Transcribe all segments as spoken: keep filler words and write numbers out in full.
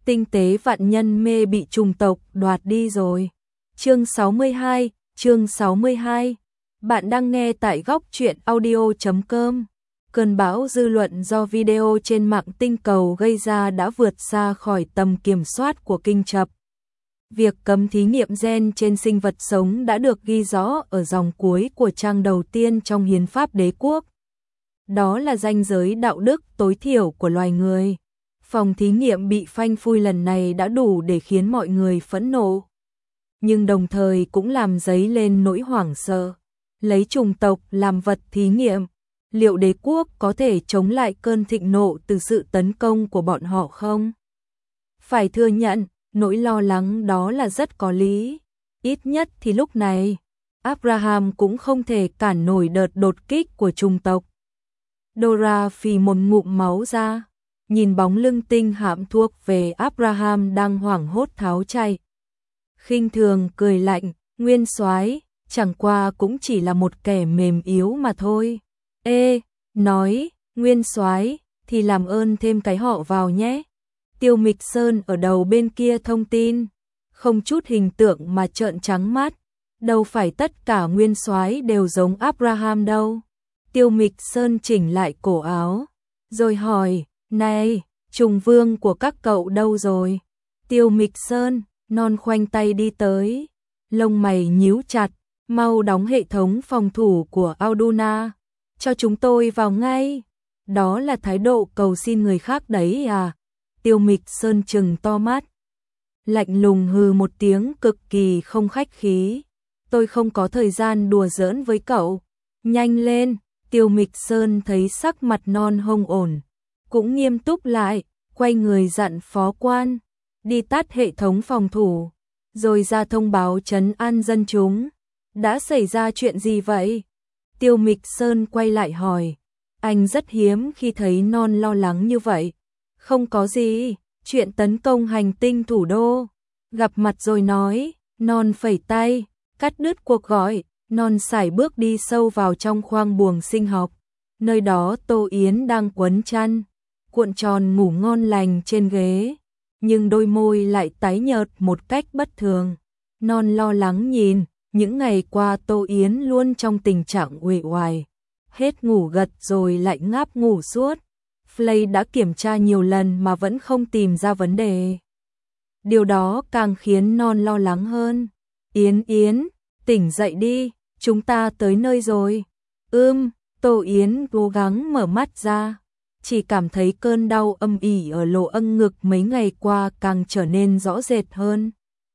Tinh tế vạn nhân mê bị trùng tộc đoạt đi rồi. Chương sáu mươi hai, chương sáu mươi hai. Bạn đang nghe tại góc truyện audio chấm com. Cơn bão dư luận do video trên mạng tinh cầu gây ra đã vượt xa khỏi tầm kiểm soát của kinh chập. Việc cấm thí nghiệm gen trên sinh vật sống đã được ghi rõ ở dòng cuối của trang đầu tiên trong hiến pháp đế quốc. Đó là ranh giới đạo đức tối thiểu của loài người. Phòng thí nghiệm bị phanh phui lần này đã đủ để khiến mọi người phẫn nộ. Nhưng đồng thời cũng làm dấy lên nỗi hoảng sợ. Lấy chủng tộc làm vật thí nghiệm, liệu đế quốc có thể chống lại cơn thịnh nộ từ sự tấn công của bọn họ không? Phải thừa nhận, nỗi lo lắng đó là rất có lý. Ít nhất thì lúc này, Abraham cũng không thể cản nổi đợt đột kích của chủng tộc. Dora phì một ngụm máu ra, nhìn bóng lưng tinh hạm thuộc về Abraham đang hoảng hốt tháo chạy. Khinh thường cười lạnh, nguyên soái, chẳng qua cũng chỉ là một kẻ mềm yếu mà thôi. Ê, nói, nguyên soái thì làm ơn thêm cái họ vào nhé. Tiêu Mịch Sơn ở đầu bên kia thông tin, không chút hình tượng mà trợn trắng mắt, đâu phải tất cả nguyên soái đều giống Abraham đâu. Tiêu Mịch Sơn chỉnh lại cổ áo, rồi hỏi, này, trùng vương của các cậu đâu rồi? Tiêu Mịch Sơn, non khoanh tay đi tới, lông mày nhíu chặt, mau đóng hệ thống phòng thủ của Auduna, cho chúng tôi vào ngay. Đó là thái độ cầu xin người khác đấy à? Tiêu Mịch Sơn trừng to mắt, lạnh lùng hừ một tiếng cực kỳ không khách khí. Tôi không có thời gian đùa giỡn với cậu, nhanh lên. Tiêu Mịch Sơn thấy sắc mặt non hông ổn, cũng nghiêm túc lại, quay người dặn phó quan, đi tắt hệ thống phòng thủ, rồi ra thông báo trấn an dân chúng. Đã xảy ra chuyện gì vậy? Tiêu Mịch Sơn quay lại hỏi, anh rất hiếm khi thấy non lo lắng như vậy. Không có gì, chuyện tấn công hành tinh thủ đô. Gặp mặt rồi nói, non phẩy tay, cắt đứt cuộc gọi. Non sải bước đi sâu vào trong khoang buồng sinh học. Nơi đó Tô Yến đang quấn chăn, cuộn tròn ngủ ngon lành trên ghế, nhưng đôi môi lại tái nhợt một cách bất thường. Non lo lắng nhìn, những ngày qua Tô Yến luôn trong tình trạng uể oải, hết ngủ gật rồi lại ngáp ngủ suốt. Flay đã kiểm tra nhiều lần mà vẫn không tìm ra vấn đề. Điều đó càng khiến non lo lắng hơn. Yến Yến, tỉnh dậy đi, chúng ta tới nơi rồi. Ưm, Tô Yến cố gắng mở mắt ra, chỉ cảm thấy cơn đau âm ỉ ở lỗ âng ngực mấy ngày qua càng trở nên rõ rệt hơn.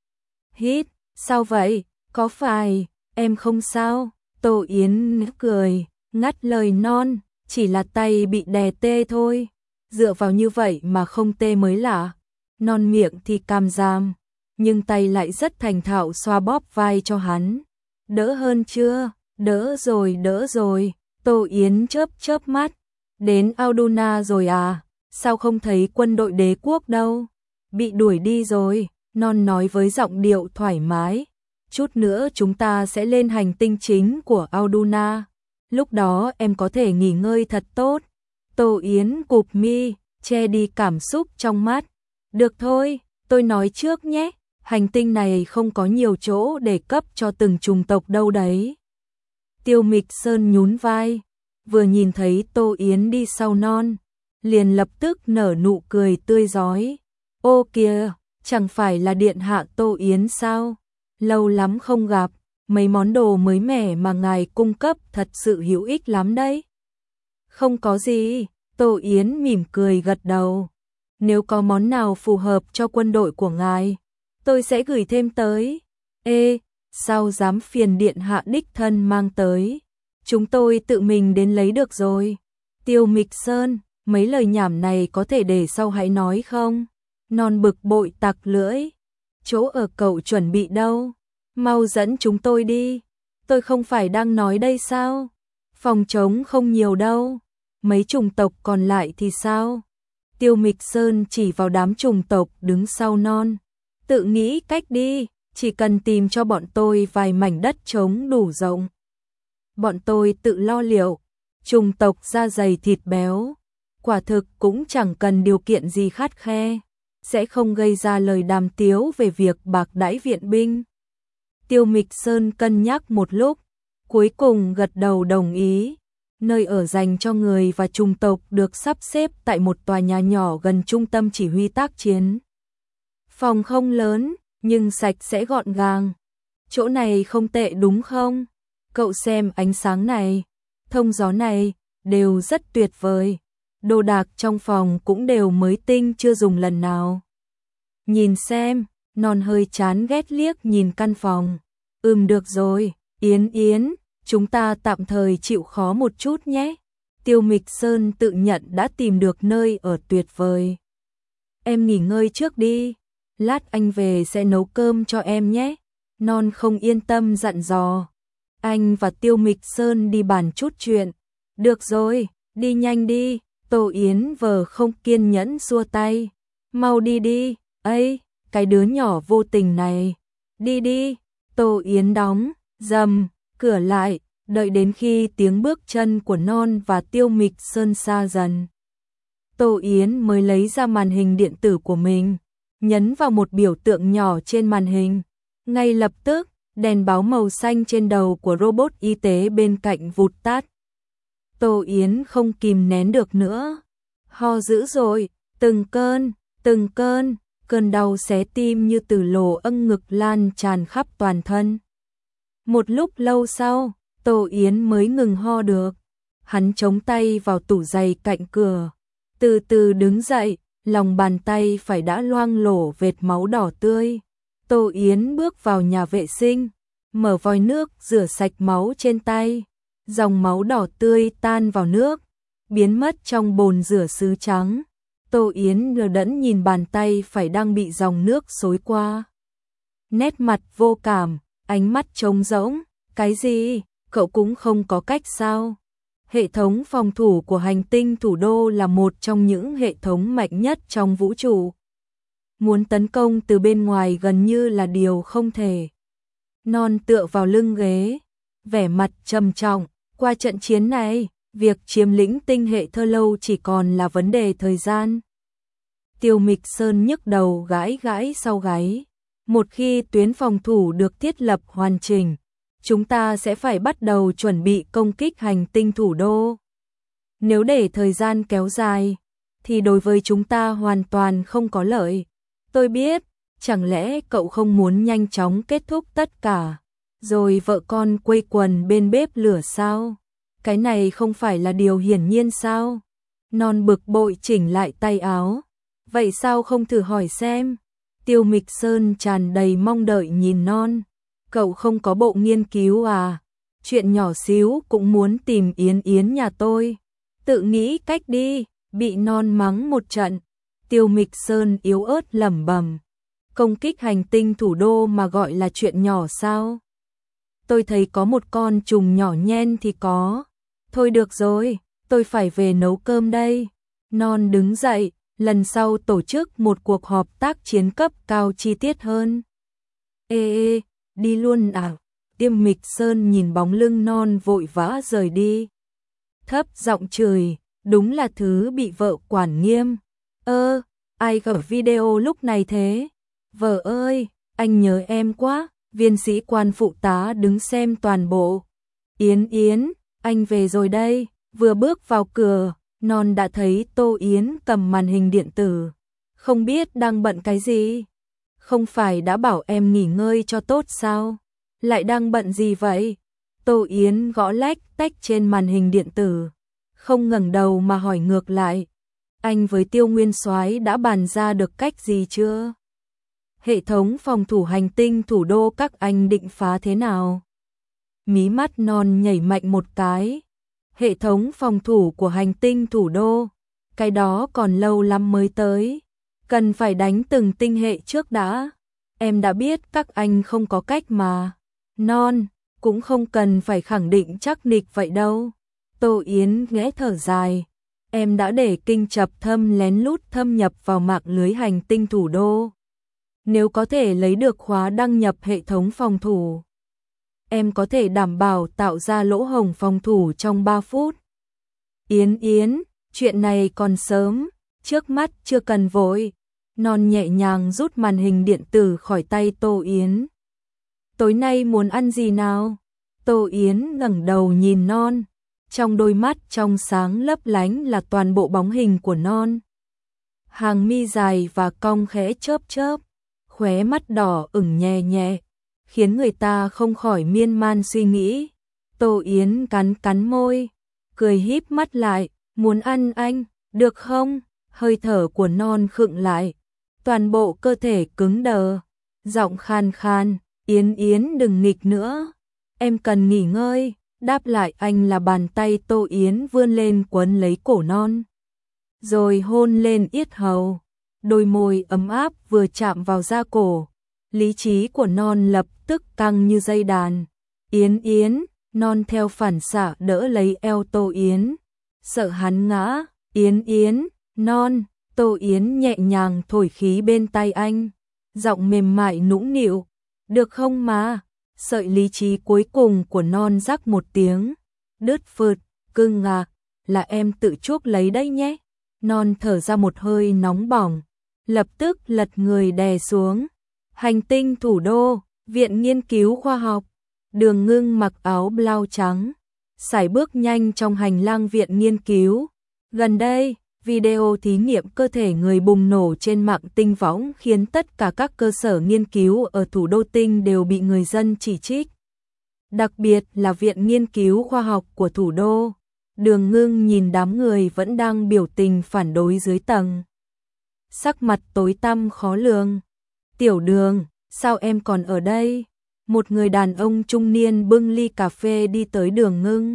Hít, sao vậy, có phải em không sao? Tô Yến cười, ngắt lời non, chỉ là tay bị đè tê thôi. Dựa vào như vậy mà không tê mới lạ. Non miệng thì cam giam, nhưng tay lại rất thành thạo xoa bóp vai cho hắn. Đỡ hơn chưa? Đỡ rồi, đỡ rồi. Tô Yến chớp chớp mắt. Đến Auduna rồi à? Sao không thấy quân đội đế quốc đâu? Bị đuổi đi rồi, non nói với giọng điệu thoải mái. Chút nữa chúng ta sẽ lên hành tinh chính của Auduna. Lúc đó em có thể nghỉ ngơi thật tốt. Tô Yến cụp mi, che đi cảm xúc trong mắt. Được thôi, tôi nói trước nhé. Hành tinh này không có nhiều chỗ để cấp cho từng chủng tộc đâu đấy. Tiêu Mịch Sơn nhún vai, vừa nhìn thấy Tô Yến đi sau non, liền lập tức nở nụ cười tươi rói. Ô kìa, chẳng phải là điện hạ Tô Yến sao? Lâu lắm không gặp, mấy món đồ mới mẻ mà ngài cung cấp thật sự hữu ích lắm đấy. Không có gì, Tô Yến mỉm cười gật đầu. Nếu có món nào phù hợp cho quân đội của ngài, tôi sẽ gửi thêm tới. Ê, sao dám phiền điện hạ đích thân mang tới? Chúng tôi tự mình đến lấy được rồi. Tiêu Mịch Sơn, mấy lời nhảm này có thể để sau hãy nói không? Non bực bội tặc lưỡi. Chỗ ở cậu chuẩn bị đâu? Mau dẫn chúng tôi đi. Tôi không phải đang nói đây sao? Phòng trống không nhiều đâu. Mấy chủng tộc còn lại thì sao? Tiêu Mịch Sơn chỉ vào đám chủng tộc đứng sau non. Tự nghĩ cách đi, chỉ cần tìm cho bọn tôi vài mảnh đất trống đủ rộng. Bọn tôi tự lo liệu. Chủng tộc da dày thịt béo, quả thực cũng chẳng cần điều kiện gì khắt khe. sẽ không gây ra lời đàm tiếu về việc bạc đãi viện binh. Tiêu Mịch Sơn cân nhắc một lúc, cuối cùng gật đầu đồng ý. Nơi ở dành cho người và chủng tộc được sắp xếp tại một tòa nhà nhỏ gần trung tâm chỉ huy tác chiến. Phòng không lớn, nhưng sạch sẽ gọn gàng. Chỗ này không tệ đúng không? Cậu xem ánh sáng này, thông gió này, đều rất tuyệt vời. Đồ đạc trong phòng cũng đều mới tinh chưa dùng lần nào. Nhìn xem, Non hơi chán ghét liếc nhìn căn phòng. Ừm được rồi, Yến Yến, chúng ta tạm thời chịu khó một chút nhé. Tiêu Mịch Sơn tự nhận đã tìm được nơi ở tuyệt vời. Em nghỉ ngơi trước đi, lát anh về sẽ nấu cơm cho em nhé. Non không yên tâm dặn dò. Anh và Tiêu Mịch Sơn đi bàn chút chuyện. Được rồi, đi nhanh đi. Tô Yến vờ không kiên nhẫn xua tay. Mau đi đi, ấy, cái đứa nhỏ vô tình này. Đi đi, Tô Yến đóng, dầm, cửa lại, đợi đến khi tiếng bước chân của Non và Tiêu Mịch Sơn xa dần. Tô Yến mới lấy ra màn hình điện tử của mình, nhấn vào một biểu tượng nhỏ trên màn hình. Ngay lập tức, đèn báo màu xanh trên đầu của robot y tế bên cạnh vụt tắt. Tô Yến không kìm nén được nữa. Ho dữ rồi, từng cơn, từng cơn, cơn đau xé tim như từ lỗ âng ngực lan tràn khắp toàn thân. Một lúc lâu sau, Tô Yến mới ngừng ho được. Hắn chống tay vào tủ giày cạnh cửa, từ từ đứng dậy, lòng bàn tay phải đã loang lổ vệt máu đỏ tươi. Tô Yến bước vào nhà vệ sinh, mở vòi nước rửa sạch máu trên tay. Dòng máu đỏ tươi tan vào nước, biến mất trong bồn rửa sứ trắng. Tô Yến ngơ đẫn nhìn bàn tay phải đang bị dòng nước xối qua. Nét mặt vô cảm, ánh mắt trống rỗng. Cái gì? Cậu cũng không có cách sao? Hệ thống phòng thủ của hành tinh thủ đô là một trong những hệ thống mạnh nhất trong vũ trụ. Muốn tấn công từ bên ngoài gần như là điều không thể. Non tựa vào lưng ghế, vẻ mặt trầm trọng. Qua trận chiến này, việc chiếm lĩnh tinh hệ Thơ Lâu chỉ còn là vấn đề thời gian. Tiêu Mịch Sơn nhức đầu gãi gãi sau gáy. Một khi tuyến phòng thủ được thiết lập hoàn chỉnh, chúng ta sẽ phải bắt đầu chuẩn bị công kích hành tinh thủ đô. Nếu để thời gian kéo dài, thì đối với chúng ta hoàn toàn không có lợi. Tôi biết, chẳng lẽ cậu không muốn nhanh chóng kết thúc tất cả, rồi vợ con quây quần bên bếp lửa sao? Cái này không phải là điều hiển nhiên sao? Non bực bội chỉnh lại tay áo. Vậy sao không thử hỏi xem? Tiêu Mịch Sơn tràn đầy mong đợi nhìn Non. Cậu không có bộ nghiên cứu à? Chuyện nhỏ xíu cũng muốn tìm Yến Yến nhà tôi. Tự nghĩ cách đi, bị Non mắng một trận. Tiêu Mịch Sơn yếu ớt lẩm bẩm. Công kích hành tinh thủ đô mà gọi là chuyện nhỏ sao? Tôi thấy có một con trùng nhỏ nhen thì có. Thôi được rồi, tôi phải về nấu cơm đây. Non đứng dậy, lần sau tổ chức một cuộc họp tác chiến cấp cao chi tiết hơn. Ê ê, đi luôn à? Tiêu Mịch Sơn nhìn bóng lưng Non vội vã rời đi. Thấp giọng chửi, đúng là thứ bị vợ quản nghiêm. Ơ, ai gửi video lúc này thế? Vợ ơi, anh nhớ em quá. Viên sĩ quan phụ tá đứng xem toàn bộ. Yến Yến, anh về rồi đây. Vừa bước vào cửa, Non đã thấy Tô Yến cầm màn hình điện tử. Không biết đang bận cái gì? Không phải đã bảo em nghỉ ngơi cho tốt sao? Lại đang bận gì vậy? Tô Yến gõ lách tách trên màn hình điện tử, không ngẩng đầu mà hỏi ngược lại. Anh với Tiêu Nguyên Soái đã bàn ra được cách gì chưa? Hệ thống phòng thủ hành tinh thủ đô các anh định phá thế nào? Mí mắt Non nhảy mạnh một cái. Hệ thống phòng thủ của hành tinh thủ đô, cái đó còn lâu lắm mới tới. Cần phải đánh từng tinh hệ trước đã. Em đã biết các anh không có cách mà. Non, cũng không cần phải khẳng định chắc nịch vậy đâu. Tô Yến ghé thở dài. Em đã để kinh chập thâm lén lút thâm nhập vào mạng lưới hành tinh thủ đô. Nếu có thể lấy được khóa đăng nhập hệ thống phòng thủ, em có thể đảm bảo tạo ra lỗ hổng phòng thủ trong ba phút. Yến Yến, chuyện này còn sớm, trước mắt chưa cần vội. Non nhẹ nhàng rút màn hình điện tử khỏi tay Tô Yến. Tối nay muốn ăn gì nào? Tô Yến ngẩng đầu nhìn Non. Trong đôi mắt trong sáng lấp lánh là toàn bộ bóng hình của Non. Hàng mi dài và cong khẽ chớp chớp, khóe mắt đỏ ửng nhẹ nhẹ, khiến người ta không khỏi miên man suy nghĩ. Tô Yến cắn cắn môi, cười híp mắt lại, muốn ăn anh, được không? Hơi thở của Non khựng lại, toàn bộ cơ thể cứng đờ, giọng khan khan, Yến Yến đừng nghịch nữa, em cần nghỉ ngơi. Đáp lại anh là bàn tay Tô Yến vươn lên quấn lấy cổ Non, rồi hôn lên yết hầu. Đôi môi ấm áp vừa chạm vào da cổ, lý trí của Non lập tức căng như dây đàn. Yến Yến, Non theo phản xạ đỡ lấy eo Tô Yến, sợ hắn ngã. Yến Yến, Non. Tô Yến nhẹ nhàng thổi khí bên tai anh, giọng mềm mại nũng nịu, được không mà? Sợi lý trí cuối cùng của Non rắc một tiếng, đứt phượt, cưng à, là em tự chuốc lấy đấy nhé. Non thở ra một hơi nóng bỏng, lập tức lật người đè xuống. Hành tinh thủ đô, Viện Nghiên cứu Khoa học. Đường Ngưng mặc áo blau trắng, sải bước nhanh trong hành lang viện nghiên cứu. Gần đây, video thí nghiệm cơ thể người bùng nổ trên mạng tinh võng khiến tất cả các cơ sở nghiên cứu ở thủ đô Tinh đều bị người dân chỉ trích. Đặc biệt là Viện Nghiên cứu Khoa học của thủ đô. Đường Ngưng nhìn đám người vẫn đang biểu tình phản đối dưới tầng, sắc mặt tối tăm khó lường. Tiểu Đường, sao em còn ở đây? Một người đàn ông trung niên bưng ly cà phê đi tới Đường Ngưng.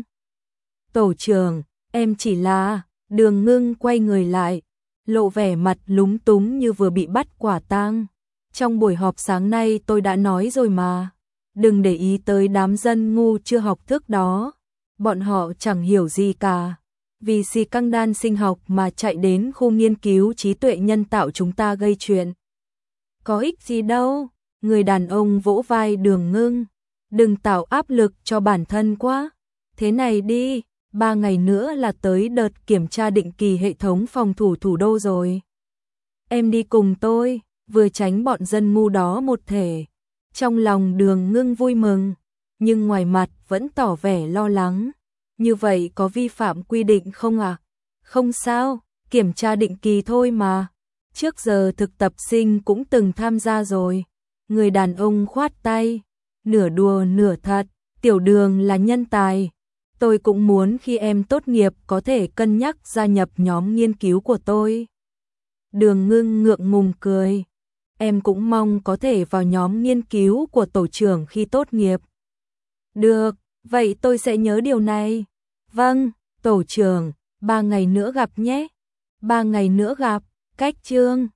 Tổ trưởng, em chỉ là... Đường Ngưng quay người lại, lộ vẻ mặt lúng túng như vừa bị bắt quả tang. Trong buổi họp sáng nay tôi đã nói rồi mà, đừng để ý tới đám dân ngu chưa học thức đó. Bọn họ chẳng hiểu gì cả, vì xì căng đan sinh học mà chạy đến khu nghiên cứu trí tuệ nhân tạo chúng ta gây chuyện. Có ích gì đâu, người đàn ông vỗ vai Đường Ngưng, đừng tạo áp lực cho bản thân quá. Thế này đi, ba ngày nữa là tới đợt kiểm tra định kỳ hệ thống phòng thủ thủ đô rồi. Em đi cùng tôi, vừa tránh bọn dân ngu đó một thể. Trong lòng Đường Ngưng vui mừng, nhưng ngoài mặt vẫn tỏ vẻ lo lắng. Như vậy có vi phạm quy định không ạ? À? Không sao, kiểm tra định kỳ thôi mà. Trước giờ thực tập sinh cũng từng tham gia rồi. Người đàn ông khoát tay, nửa đùa nửa thật, Tiểu Đường là nhân tài. Tôi cũng muốn khi em tốt nghiệp có thể cân nhắc gia nhập nhóm nghiên cứu của tôi. Đường Ngưng ngượng ngùng cười. Em cũng mong có thể vào nhóm nghiên cứu của tổ trưởng khi tốt nghiệp. Được, vậy tôi sẽ nhớ điều này. Vâng, tổ trưởng, ba ngày nữa gặp nhé. Ba ngày nữa gặp, cách chương.